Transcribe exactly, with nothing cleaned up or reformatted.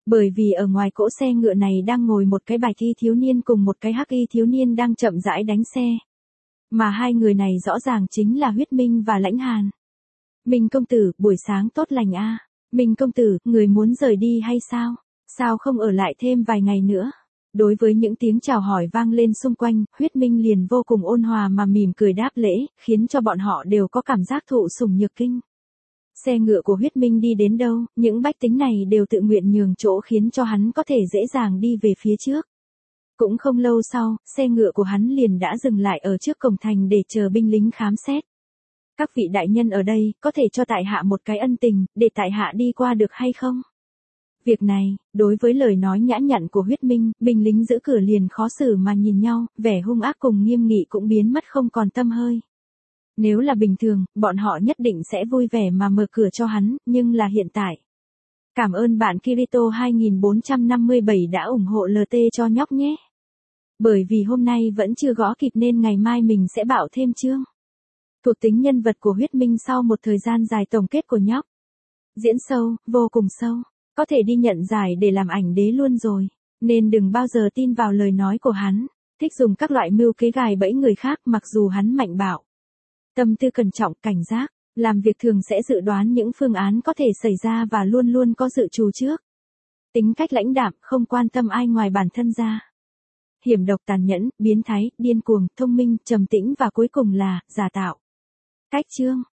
Bởi vì ở ngoài cỗ xe ngựa này đang ngồi một cái bạch y thiếu niên cùng một cái hắc y thiếu niên đang chậm rãi đánh xe. Mà hai người này rõ ràng chính là Huyết Minh và Lãnh Hàn. Minh công tử, buổi sáng tốt lành a. Minh công tử, người muốn rời đi hay sao? Sao không ở lại thêm vài ngày nữa? Đối với những tiếng chào hỏi vang lên xung quanh, Huyết Minh liền vô cùng ôn hòa mà mỉm cười đáp lễ, khiến cho bọn họ đều có cảm giác thụ sủng nhược kinh. Xe ngựa của Huyết Minh đi đến đâu, những bách tính này đều tự nguyện nhường chỗ khiến cho hắn có thể dễ dàng đi về phía trước. Cũng không lâu sau, xe ngựa của hắn liền đã dừng lại ở trước cổng thành để chờ binh lính khám xét. Các vị đại nhân ở đây, có thể cho tại hạ một cái ân tình, để tại hạ đi qua được hay không? Việc này, đối với lời nói nhã nhặn của Huyết Minh, binh lính giữ cửa liền khó xử mà nhìn nhau, vẻ hung ác cùng nghiêm nghị cũng biến mất không còn tăm hơi. Nếu là bình thường, bọn họ nhất định sẽ vui vẻ mà mở cửa cho hắn, nhưng là hiện tại. Cảm ơn bạn Kirito hai nghìn bốn trăm năm mươi bảy đã ủng hộ lờ tê cho nhóc nhé. Bởi vì hôm nay vẫn chưa gõ kịp nên ngày mai mình sẽ bảo thêm chương. Thuộc tính nhân vật của Huyết Minh sau một thời gian dài tổng kết của nhóc. Diễn sâu, vô cùng sâu. Có thể đi nhận giải để làm ảnh đế luôn rồi. Nên đừng bao giờ tin vào lời nói của hắn. Thích dùng các loại mưu kế gài bẫy người khác mặc dù hắn mạnh bạo. Tâm tư cẩn trọng, cảnh giác. Làm việc thường sẽ dự đoán những phương án có thể xảy ra và luôn luôn có dự trù trước. Tính cách lãnh đạm, không quan tâm ai ngoài bản thân ra. Hiểm độc, tàn nhẫn, biến thái, điên cuồng, thông minh, trầm tĩnh và cuối cùng là giả tạo. Cách chương